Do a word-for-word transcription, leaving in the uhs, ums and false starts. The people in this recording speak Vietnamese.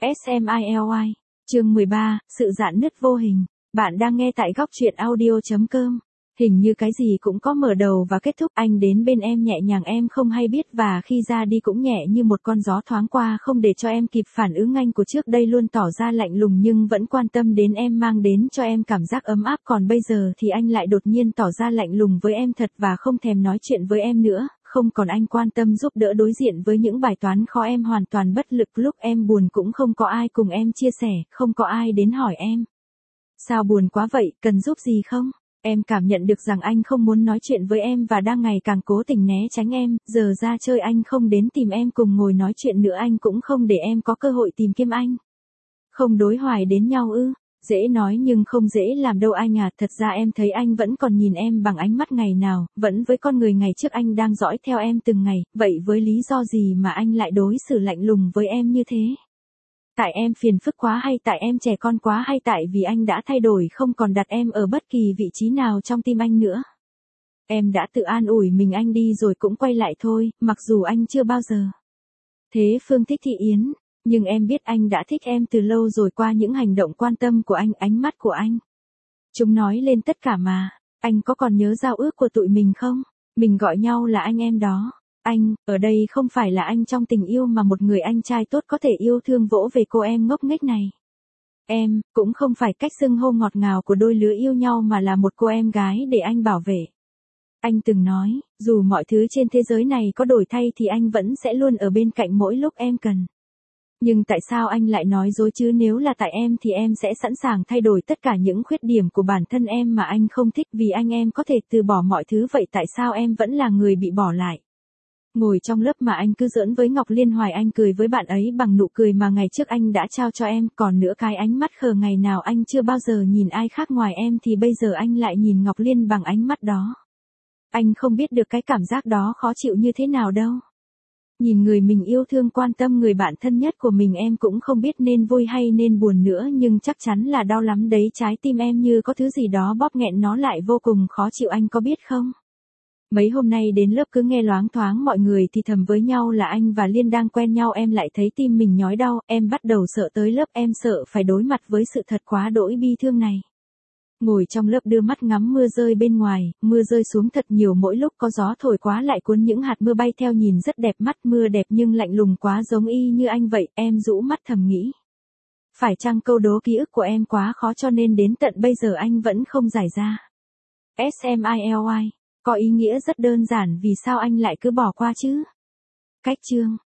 ét em i lờ i, chương mười ba, sự rạn nứt vô hình. Bạn đang nghe tại góc truyện audio chấm com. Hình như cái gì cũng có mở đầu và kết thúc. Anh đến bên em nhẹ nhàng em không hay biết, và khi ra đi cũng nhẹ như một con gió thoáng qua, không để cho em kịp phản ứng. Anh của trước đây luôn tỏ ra lạnh lùng nhưng vẫn quan tâm đến em, mang đến cho em cảm giác ấm áp. Còn bây giờ thì anh lại đột nhiên tỏ ra lạnh lùng với em thật và không thèm nói chuyện với em nữa. Không còn anh quan tâm giúp đỡ đối diện với những bài toán khó, em hoàn toàn bất lực. Lúc em buồn cũng không có ai cùng em chia sẻ, không có ai đến hỏi em. Sao buồn quá vậy, cần giúp gì không? Em cảm nhận được rằng anh không muốn nói chuyện với em và đang ngày càng cố tình né tránh em. Giờ ra chơi anh không đến tìm em cùng ngồi nói chuyện nữa, anh cũng không để em có cơ hội tìm kiếm anh. Không đối hoài đến nhau ư? Dễ nói nhưng không dễ làm đâu anh à. Thật ra em thấy anh vẫn còn nhìn em bằng ánh mắt ngày nào, vẫn với con người ngày trước anh đang dõi theo em từng ngày. Vậy với lý do gì mà anh lại đối xử lạnh lùng với em như thế? Tại em phiền phức quá, hay tại em trẻ con quá, hay tại vì anh đã thay đổi, không còn đặt em ở bất kỳ vị trí nào trong tim anh nữa? Em đã tự an ủi mình anh đi rồi cũng quay lại thôi, mặc dù anh chưa bao giờ thế Phương Thích Thị Yến. Nhưng em biết anh đã thích em từ lâu rồi, qua những hành động quan tâm của anh, ánh mắt của anh. Chúng nói lên tất cả mà. Anh có còn nhớ giao ước của tụi mình không? Mình gọi nhau là anh em đó. Anh, ở đây không phải là anh trong tình yêu mà một người anh trai tốt có thể yêu thương vỗ về cô em ngốc nghếch này. Em, cũng không phải cách xưng hô ngọt ngào của đôi lứa yêu nhau mà là một cô em gái để anh bảo vệ. Anh từng nói, dù mọi thứ trên thế giới này có đổi thay thì anh vẫn sẽ luôn ở bên cạnh mỗi lúc em cần. Nhưng tại sao anh lại nói dối chứ? Nếu là tại em thì em sẽ sẵn sàng thay đổi tất cả những khuyết điểm của bản thân em mà anh không thích, vì anh em có thể từ bỏ mọi thứ. Vậy tại sao em vẫn là người bị bỏ lại? Ngồi trong lớp mà anh cứ giỡn với Ngọc Liên hoài, anh cười với bạn ấy bằng nụ cười mà ngày trước anh đã trao cho em. Còn nữa, cái ánh mắt khờ ngày nào anh chưa bao giờ nhìn ai khác ngoài em thì bây giờ anh lại nhìn Ngọc Liên bằng ánh mắt đó. Anh không biết được cái cảm giác đó khó chịu như thế nào đâu. Nhìn người mình yêu thương quan tâm người bạn thân nhất của mình, em cũng không biết nên vui hay nên buồn nữa, nhưng chắc chắn là đau lắm đấy. Trái tim em như có thứ gì đó bóp nghẹn nó lại, vô cùng khó chịu, anh có biết không? Mấy hôm nay đến lớp cứ nghe loáng thoáng mọi người thì thầm với nhau là anh và Liên đang quen nhau, em lại thấy tim mình nhói đau, em bắt đầu sợ tới lớp, em sợ phải đối mặt với sự thật quá đỗi bi thương này. Ngồi trong lớp đưa mắt ngắm mưa rơi bên ngoài, mưa rơi xuống thật nhiều, mỗi lúc có gió thổi quá lại cuốn những hạt mưa bay theo, nhìn rất đẹp mắt. Mưa đẹp nhưng lạnh lùng quá, giống y như anh vậy. Em rũ mắt thầm nghĩ, phải chăng câu đố ký ức của em quá khó cho nên đến tận bây giờ anh vẫn không giải ra? ét em i lờ i có ý nghĩa rất đơn giản, vì sao anh lại cứ bỏ qua chứ? Cách chương